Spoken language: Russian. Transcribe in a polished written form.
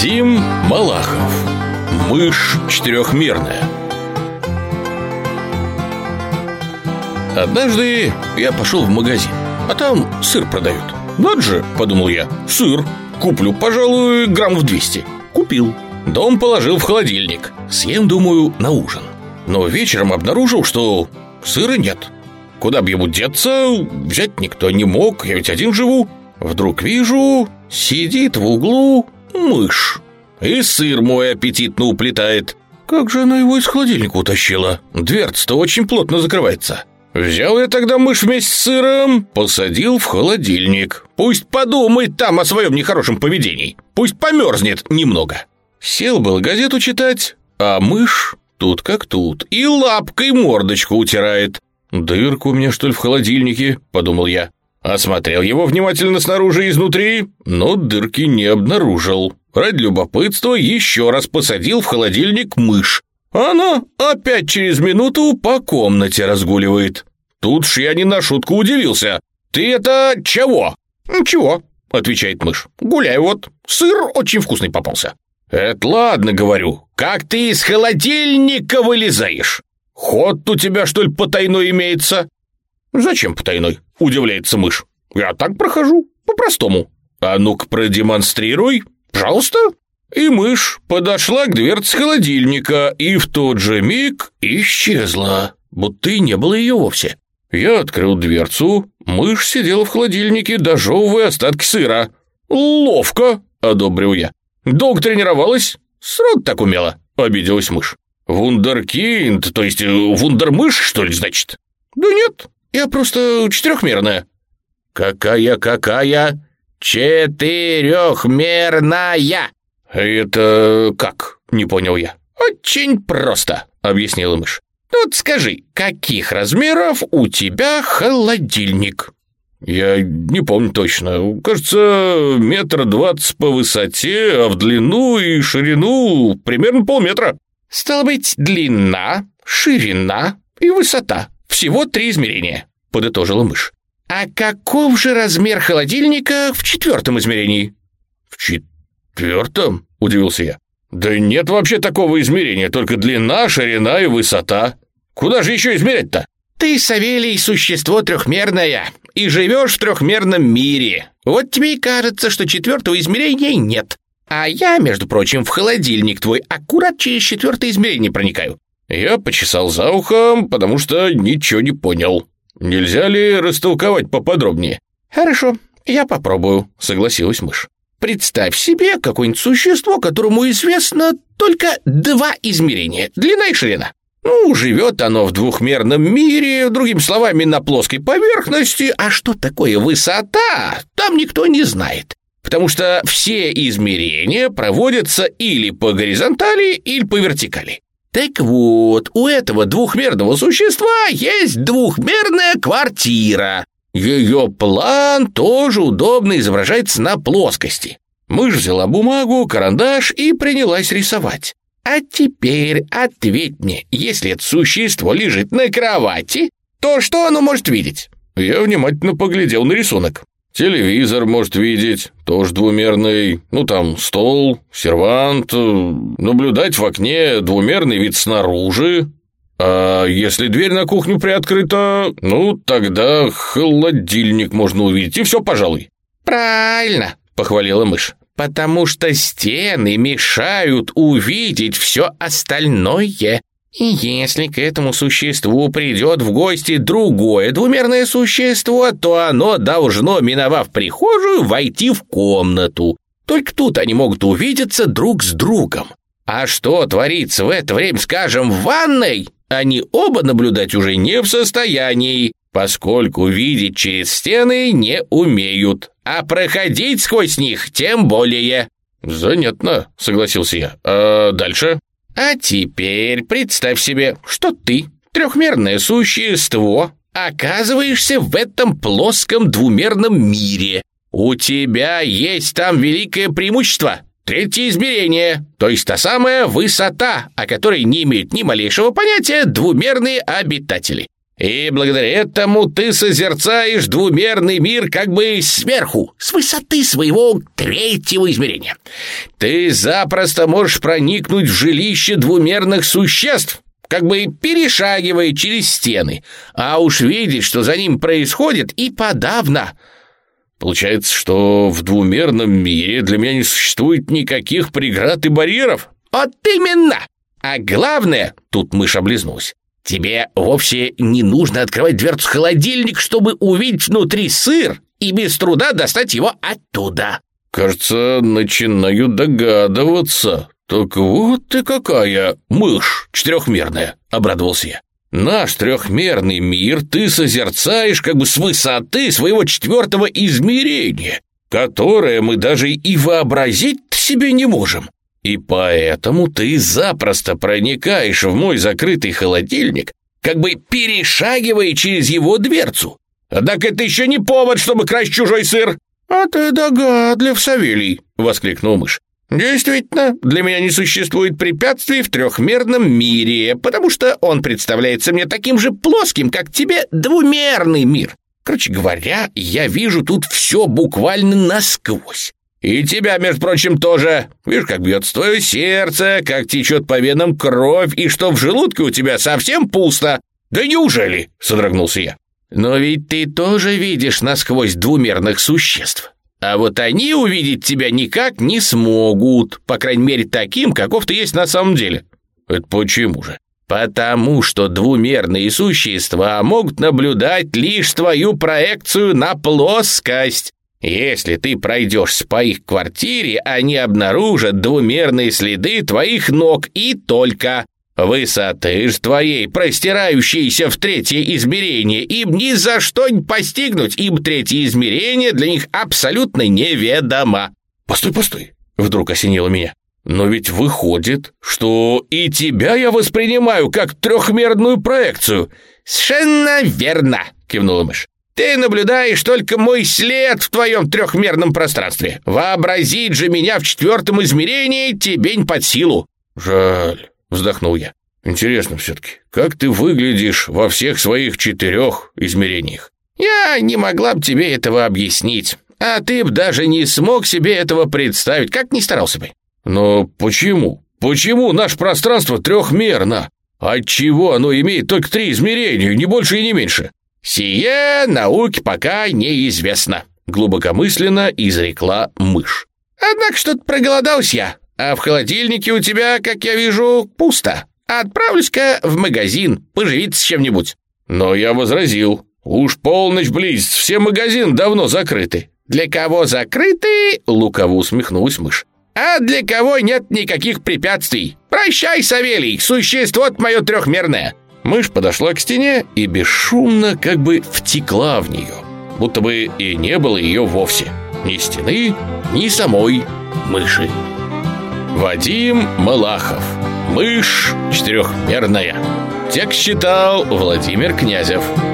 Вадим Малахов. Мышь четырехмерная. Однажды я пошел в магазин, а там сыр продают. Надо же, подумал я, сыр. Куплю, пожалуй, граммов 200. Купил. Дом положил в холодильник. Съем, думаю, на ужин. Но вечером обнаружил, что сыра нет. Куда бы ему деться, взять никто не мог, я ведь один живу. Вдруг вижу, сидит в углу мышь. И сыр мой аппетитно уплетает. Как же она его из холодильника утащила? Дверца-то очень плотно закрывается. Взял я тогда мышь вместе с сыром, посадил в холодильник. Пусть подумает там о своем нехорошем поведении. Пусть померзнет немного. Сел был газету читать, а мышь тут как тут, и лапкой мордочку утирает. «Дырка у меня, что ли, в холодильнике?» – подумал я. Осмотрел его внимательно снаружи и изнутри, но дырки не обнаружил. Ради любопытства еще раз посадил в холодильник мышь. Она опять через минуту по комнате разгуливает. Тут ж я не на шутку удивился. «Ты это чего?» «Ничего», — отвечает мышь. «Гуляй вот, сыр очень вкусный попался». «Это ладно, — говорю, — как ты из холодильника вылезаешь? Ход у тебя, что ли, потайной имеется?» «Зачем потайной?» — удивляется мышь. «Я так прохожу, по-простому». «А ну-ка продемонстрируй, пожалуйста». И мышь подошла к дверце холодильника и в тот же миг исчезла, будто и не было ее вовсе. Я открыл дверцу, мышь сидела в холодильнике, дожевывая остатки сыра. «Ловко», — одобрил я. «Долго тренировалась?» «Срок так умела», — обиделась мышь. «Вундеркинд, то есть вундермышь, что ли, значит?» «Да нет, я просто четырехмерная». «Какая?» «Четырехмерная». «Это как?» — не понял я. «Очень просто», — объяснила мышь. «Вот скажи, каких размеров у тебя холодильник?» «Я не помню точно. Кажется, 1,20 м по высоте, а в длину и ширину примерно полметра». «Стало быть, длина, ширина и высота. Всего 3 измерения», — подытожила мышь. «А каков же размер холодильника в 4-м измерении?» «В 4-м?» — удивился я. «Да нет вообще такого измерения, только длина, ширина и высота. Куда же еще измерять-то?» «Ты, Савелий, существо трехмерное и живешь в трехмерном мире. Вот тебе и кажется, что 4-го измерения нет. А я, между прочим, в холодильник твой аккурат через 4-е измерение проникаю». Я почесал за ухом, потому что ничего не понял. «Нельзя ли растолковать поподробнее?» «Хорошо, я попробую», — согласилась мышь. «Представь себе какое-нибудь существо, которому известно только 2 измерения — длина и ширина. Ну, живет оно в двухмерном мире, другими словами, на плоской поверхности, а что такое высота, там никто не знает, потому что все измерения проводятся или по горизонтали, или по вертикали. Так вот, у этого двухмерного существа есть двухмерная квартира. Ее план тоже удобно изображается на плоскости». Мышь взяла бумагу, карандаш и принялась рисовать. «А теперь ответь мне, если это существо лежит на кровати, то что оно может видеть?» Я внимательно поглядел на рисунок. Телевизор может видеть, тоже двумерный, ну там стол, сервант, наблюдать в окне двумерный вид снаружи. А если дверь на кухню приоткрыта, ну тогда холодильник можно увидеть, и все, пожалуй. «Правильно», — похвалила мышь, «потому что стены мешают увидеть все остальное. И если к этому существу придет в гости другое двумерное существо, то оно должно, миновав прихожую, войти в комнату. Только тут они могут увидеться друг с другом. А что творится в это время, скажем, в ванной, они оба наблюдать уже не в состоянии, поскольку видеть через стены не умеют, а проходить сквозь них тем более». «Занятно», — согласился я. «А дальше?» «А теперь представь себе, что ты, трехмерное существо, оказываешься в этом плоском двумерном мире. У тебя есть там великое преимущество — 3-е измерение, то есть та самая высота, о которой не имеют ни малейшего понятия двумерные обитатели. И благодаря этому ты созерцаешь двумерный мир как бы сверху, с высоты своего третьего измерения. Ты запросто можешь проникнуть в жилище двумерных существ, как бы перешагивая через стены, а уж видеть, что за ним происходит, и подавно. Получается, что в двумерном мире для меня не существует никаких преград и барьеров? Вот именно! А главное, тут мышь облизнулась, тебе вовсе не нужно открывать дверцу холодильника, чтобы увидеть внутри сыр и без труда достать его оттуда. Кажется, начинаю догадываться. Так вот ты какая мышь четырехмерная, обрадовался я. Наш трехмерный мир ты созерцаешь как бы с высоты своего четвертого измерения, которое мы даже и вообразить себе не можем. И поэтому ты запросто проникаешь в мой закрытый холодильник, как бы перешагивая через его дверцу. Однако это еще не повод, чтобы красть чужой сыр. «А ты догадлив, Савелий!» — воскликнул мышь. «Действительно, для меня не существует препятствий в трехмерном мире, потому что он представляется мне таким же плоским, как тебе двумерный мир. Короче говоря, я вижу тут все буквально насквозь. И тебя, между прочим, тоже. Видишь, как бьется твое сердце, как течет по венам кровь, и что в желудке у тебя совсем пусто. Да неужели?» — содрогнулся я. «Но ведь ты тоже видишь насквозь двумерных существ. А вот они увидеть тебя никак не смогут, по крайней мере таким, каков ты есть на самом деле». «Это почему же?» «Потому что двумерные существа могут наблюдать лишь твою проекцию на плоскость. Если ты пройдешь по их квартире, они обнаружат двумерные следы твоих ног и только. Высоты ж твоей, простирающейся в третье измерение, им ни за что не постигнуть, ибо третье измерение для них абсолютно неведомо». «Постой», — вдруг осенило меня. «Но ведь выходит, что и тебя я воспринимаю как трехмерную проекцию». «Совершенно верно», — кивнула мышь. «Ты наблюдаешь только мой след в твоем трехмерном пространстве. Вообразить же меня в четвертом измерении тебе не под силу». «Жаль», — вздохнул я. «Интересно все-таки, как ты выглядишь во всех своих 4 измерениях?» «Я не могла бы тебе этого объяснить, а ты б даже не смог себе этого представить, как ни старался бы». «Но почему? Почему наше пространство трехмерно? Отчего оно имеет только 3 измерения, не больше и не меньше?» «Сие науке пока неизвестно», — глубокомысленно изрекла мышь. «Однако что-то проголодался я, а в холодильнике у тебя, как я вижу, пусто. Отправлюсь-ка в магазин поживиться с чем-нибудь». Но я возразил. «Уж полночь близится, все магазины давно закрыты». «Для кого закрыты?» — лукаво усмехнулась мышь. «А для кого нет никаких препятствий? Прощай, Савелий, существо-то мое трехмерное». Мышь подошла к стене и бесшумно как бы втекла в нее, будто бы и не было ее вовсе. Ни стены, ни самой мыши. Вадим Малахов. Мышь четырехмерная. Текст читал Владимир Князев.